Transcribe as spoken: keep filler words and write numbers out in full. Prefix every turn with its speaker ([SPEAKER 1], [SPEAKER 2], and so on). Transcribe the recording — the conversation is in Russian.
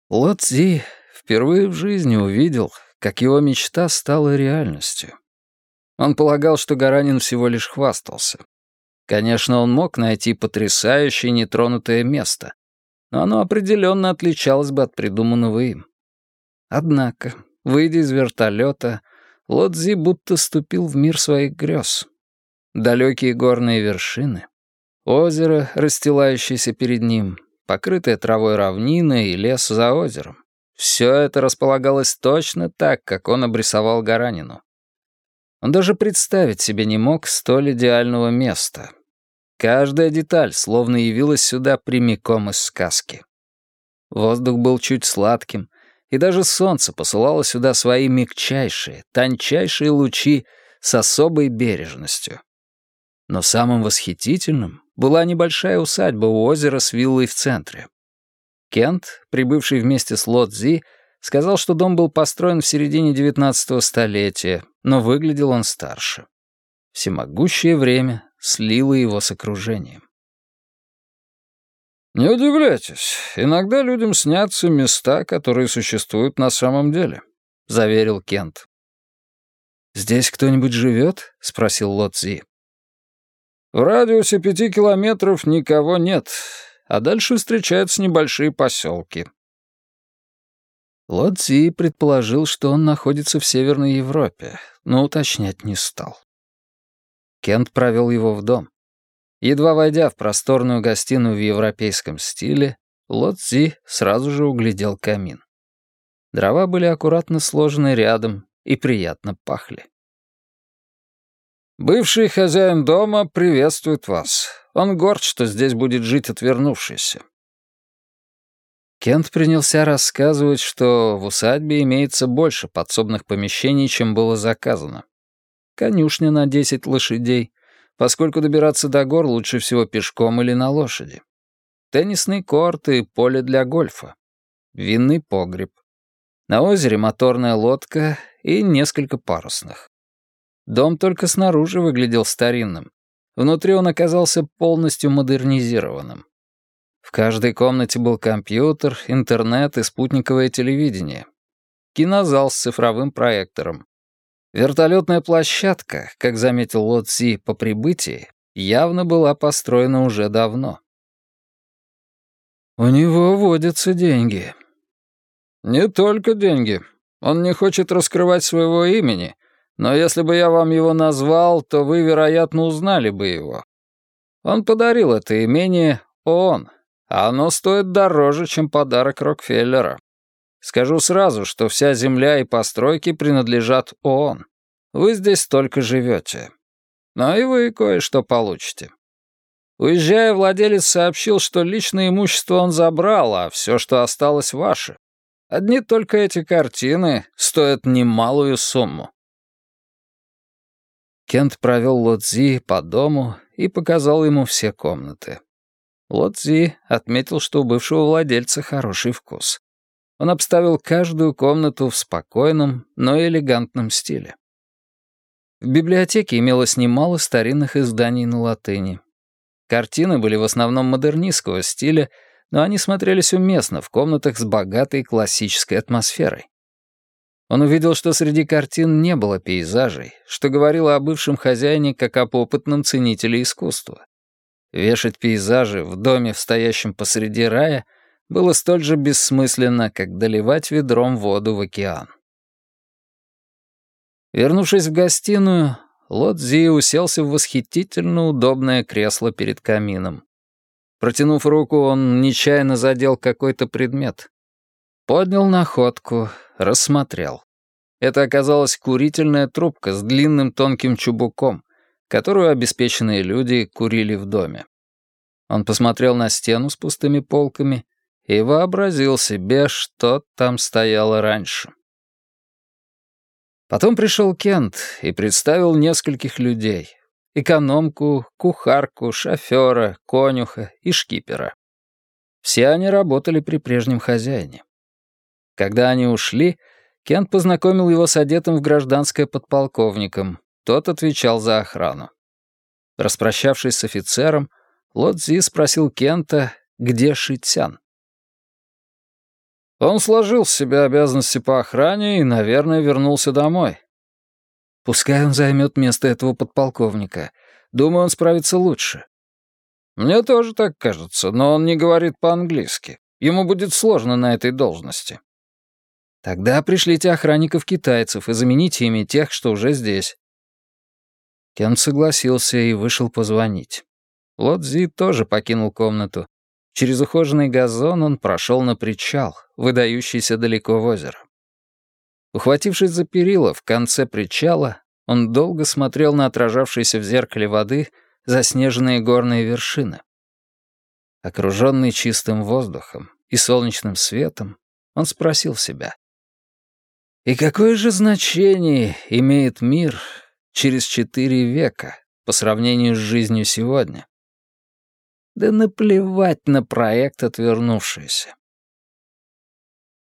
[SPEAKER 1] Ло Цзи впервые в жизни увидел, как его мечта стала реальностью. Он полагал, что Гаранин всего лишь хвастался. Конечно, он мог найти потрясающее нетронутое место, но оно определенно отличалось бы от придуманного им. Однако, выйдя из вертолета, Ло Цзи будто ступил в мир своих грез. Далекие горные вершины, озеро, расстилающееся перед ним, покрытая травой равнина и лес за озером. Все это располагалось точно так, как он обрисовал Гаранину. Он даже представить себе не мог столь идеального места. Каждая деталь словно явилась сюда прямиком из сказки. Воздух был чуть сладким, и даже солнце посылало сюда свои мягчайшие, тончайшие лучи с особой бережностью. Но самым восхитительным была небольшая усадьба у озера с виллой в центре. Кент, прибывший вместе с Ло Цзи, сказал, что дом был построен в середине девятнадцатого столетия, но выглядел он старше. Всемогущее время слило его с окружением. «Не удивляйтесь, иногда людям снятся места, которые существуют на самом деле», — заверил Кент. «Здесь кто-нибудь живет?» — спросил Ло Цзи. «В радиусе пяти километров никого нет, а дальше встречаются небольшие поселки». Ло Цзи предположил, что он находится в Северной Европе, но уточнять не стал. Кент провел его в дом. Едва войдя в просторную гостиную в европейском стиле, Ло Цзи сразу же углядел камин. Дрова были аккуратно сложены рядом и приятно пахли. «Бывший хозяин дома приветствует вас. Он горд, что здесь будет жить отвернувшийся». Кент принялся рассказывать, что в усадьбе имеется больше подсобных помещений, чем было заказано. Конюшня на десять лошадей, поскольку добираться до гор лучше всего пешком или на лошади. Теннисный корт и поле для гольфа. Винный погреб. На озере моторная лодка и несколько парусных. Дом только снаружи выглядел старинным. Внутри он оказался полностью модернизированным. В каждой комнате был компьютер, интернет и спутниковое телевидение. Кинозал с цифровым проектором. Вертолетная площадка, как заметил Ло Цзи по прибытии, явно была построена уже давно. «У него водятся деньги». «Не только деньги. Он не хочет раскрывать своего имени, но если бы я вам его назвал, то вы, вероятно, узнали бы его. Он подарил это имение ООН, а оно стоит дороже, чем подарок Рокфеллера. Скажу сразу, что вся земля и постройки принадлежат ООН. Вы здесь только живете. Но и вы кое-что получите». Уезжая, владелец сообщил, что личное имущество он забрал, а все, что осталось, ваше. Одни только эти картины стоят немалую сумму. Кент провел Ло Цзи по дому и показал ему все комнаты. Ло Цзи отметил, что у бывшего владельца хороший вкус. Он обставил каждую комнату в спокойном, но элегантном стиле. В библиотеке имелось немало старинных изданий на латыни. Картины были в основном модернистского стиля, но они смотрелись уместно в комнатах с богатой классической атмосферой. Он увидел, что среди картин не было пейзажей, что говорило о бывшем хозяине как об опытном ценителе искусства. Вешать пейзажи в доме, стоящем посреди рая, было столь же бессмысленно, как доливать ведром воду в океан. Вернувшись в гостиную, Ло Цзи уселся в восхитительно удобное кресло перед камином. Протянув руку, он нечаянно задел какой-то предмет. Поднял находку, рассмотрел. Это оказалась курительная трубка с длинным тонким чубуком, которую обеспеченные люди курили в доме. Он посмотрел на стену с пустыми полками и вообразил себе, что там стояло раньше. Потом пришел Кент и представил нескольких людей. Экономку, кухарку, шофера, конюха и шкипера. Все они работали при прежнем хозяине. Когда они ушли, Кент познакомил его с одетым в гражданское подполковником. Тот отвечал за охрану. Распрощавшись с офицером, Ло Цзи спросил Кента, где Ши Цян. Он сложил с себя обязанности по охране и, наверное, вернулся домой. Пускай он займет место этого подполковника. Думаю, он справится лучше. Мне тоже так кажется, но он не говорит по-английски. Ему будет сложно на этой должности. Тогда пришлите охранников-китайцев и замените ими тех, что уже здесь. Кент согласился и вышел позвонить. Ло Цзи тоже покинул комнату. Через ухоженный газон он прошел на причал, выдающийся далеко в озеро. Ухватившись за перила в конце причала, он долго смотрел на отражавшиеся в зеркале воды заснеженные горные вершины. Окруженный чистым воздухом и солнечным светом, он спросил себя: «И какое же значение имеет мир через четыре века по сравнению с жизнью сегодня?» Да наплевать на проект «Отвернувшиеся».